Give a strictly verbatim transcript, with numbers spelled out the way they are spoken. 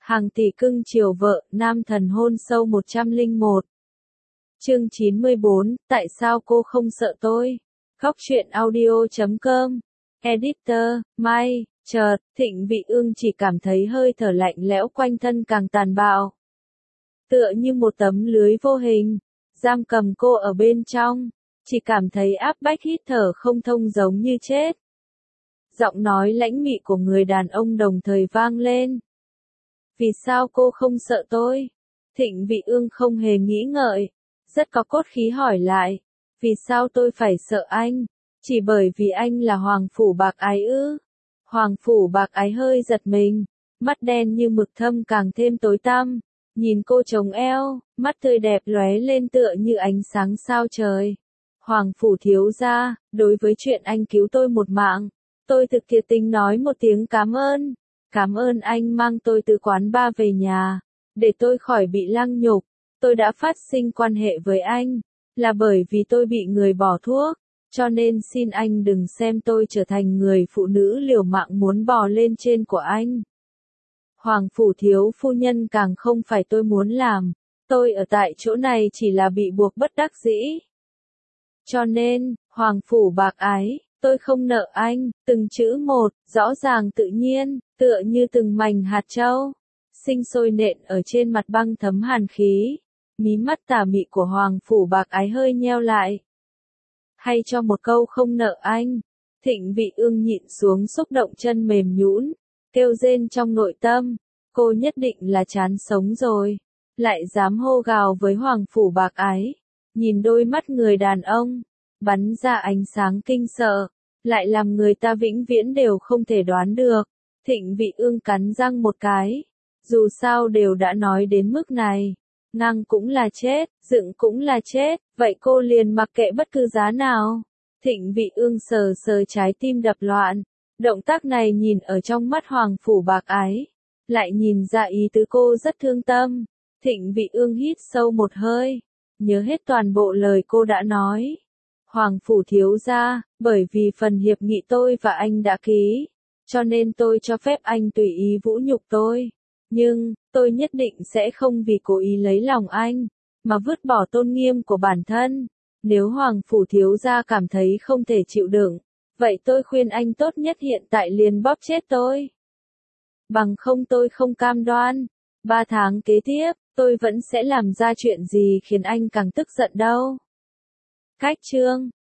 Hàng tỷ cưng chiều vợ, nam thần hôn sâu một trăm lẻ một. Chương chín mươi bốn, tại sao cô không sợ tôi? Góc truyện audio chấm com. Editor, Mai, chợt, Thịnh Vị Ương chỉ cảm thấy hơi thở lạnh lẽo quanh thân càng tàn bạo. Tựa như một tấm lưới vô hình, giam cầm cô ở bên trong, chỉ cảm thấy áp bách hít thở không thông giống như chết. Giọng nói lãnh mị của người đàn ông đồng thời vang lên. Vì sao cô không sợ tôi? Thịnh Vị Ương không hề nghĩ ngợi, rất có cốt khí hỏi lại. Vì sao tôi phải sợ anh? Chỉ bởi vì anh là Hoàng Phủ Bạc Ái ư? Hoàng Phủ Bạc Ái hơi giật mình, mắt đen như mực thâm càng thêm tối tăm, nhìn cô chống eo, mắt tươi đẹp lóe lên tựa như ánh sáng sao trời. Hoàng Phủ thiếu gia, đối với chuyện anh cứu tôi một mạng, tôi thực thiệt tình nói một tiếng cảm ơn. Cảm ơn anh mang tôi từ quán bar về nhà, để tôi khỏi bị lăng nhục. Tôi đã phát sinh quan hệ với anh, là bởi vì tôi bị người bỏ thuốc, cho nên xin anh đừng xem tôi trở thành người phụ nữ liều mạng muốn bò lên trên của anh. Hoàng Phủ thiếu phu nhân càng không phải tôi muốn làm, tôi ở tại chỗ này chỉ là bị buộc bất đắc dĩ. Cho nên, Hoàng Phủ Bạc Ái, tôi không nợ anh, từng chữ một, rõ ràng tự nhiên, tựa như từng mảnh hạt châu, sinh sôi nện ở trên mặt băng thấm hàn khí. Mí mắt tà mị của Hoàng Phủ Bạc Ái hơi nheo lại. Hay cho một câu không nợ anh. Thịnh Vị Ương nhịn xuống xúc động chân mềm nhũn, kêu rên trong nội tâm. Cô nhất định là chán sống rồi, lại dám hô gào với Hoàng Phủ Bạc Ái. Nhìn đôi mắt người đàn ông, bắn ra ánh sáng kinh sợ, lại làm người ta vĩnh viễn đều không thể đoán được. Thịnh Vị Ương cắn răng một cái. Dù sao đều đã nói đến mức này. Ngang cũng là chết, dựng cũng là chết, vậy cô liền mặc kệ bất cứ giá nào. Thịnh Vị Ương sờ sờ trái tim đập loạn. Động tác này nhìn ở trong mắt Hoàng Phủ Bạc Ái, lại nhìn ra ý tứ cô rất thương tâm. Thịnh Vị Ương hít sâu một hơi, nhớ hết toàn bộ lời cô đã nói. Hoàng Phủ thiếu gia, bởi vì phần hiệp nghị tôi và anh đã ký, cho nên tôi cho phép anh tùy ý vũ nhục tôi. Nhưng, tôi nhất định sẽ không vì cố ý lấy lòng anh, mà vứt bỏ tôn nghiêm của bản thân. Nếu Hoàng Phủ thiếu gia cảm thấy không thể chịu đựng, vậy tôi khuyên anh tốt nhất hiện tại liền bóp chết tôi. Bằng không tôi không cam đoan, ba tháng kế tiếp, tôi vẫn sẽ làm ra chuyện gì khiến anh càng tức giận đâu. Cách chương